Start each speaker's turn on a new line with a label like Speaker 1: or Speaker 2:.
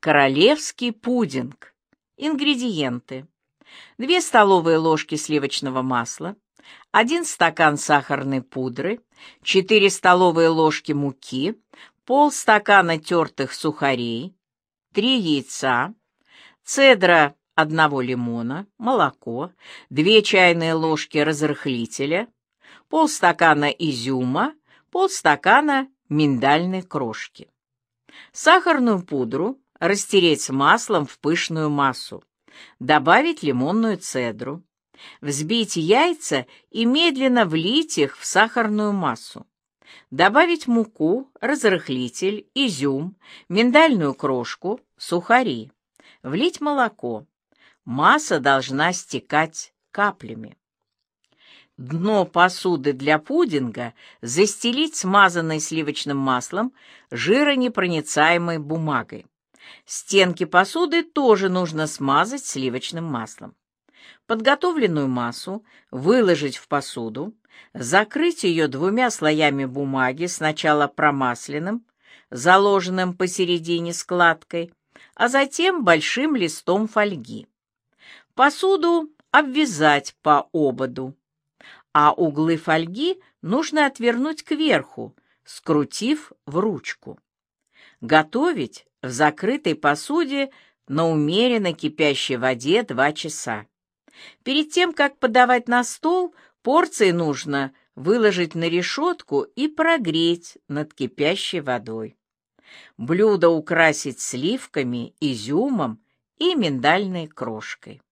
Speaker 1: Королевский пудинг. Ингредиенты: 2 столовые ложки сливочного масла, 1 стакан сахарной пудры, 4 столовые ложки муки, полстакана тертых сухарей, 3 яйца, цедра 1 лимона, молоко, 2 чайные ложки разрыхлителя, полстакана изюма, полстакана миндальной крошки. Сахарную пудру растереть с маслом в пышную массу, добавить лимонную цедру, взбить яйца и медленно влить их в сахарную массу, добавить муку, разрыхлитель, изюм, миндальную крошку, сухари, влить молоко. Масса должна стекать каплями. Дно посуды для пудинга застелить смазанной сливочным маслом жиронепроницаемой бумагой. Стенки посуды тоже нужно смазать сливочным маслом. Подготовленную массу выложить в посуду, закрыть ее 2 слоями бумаги, сначала промасленным, заложенным посередине складкой, а затем большим листом фольги. Посуду обвязать по ободу, а углы фольги нужно отвернуть кверху, скрутив в ручку. Готовить в закрытой посуде на умеренно кипящей воде 2 часа. Перед тем, как подавать на стол, порции нужно выложить на решетку и прогреть над кипящей водой. Блюдо украсить сливками, изюмом и миндальной крошкой.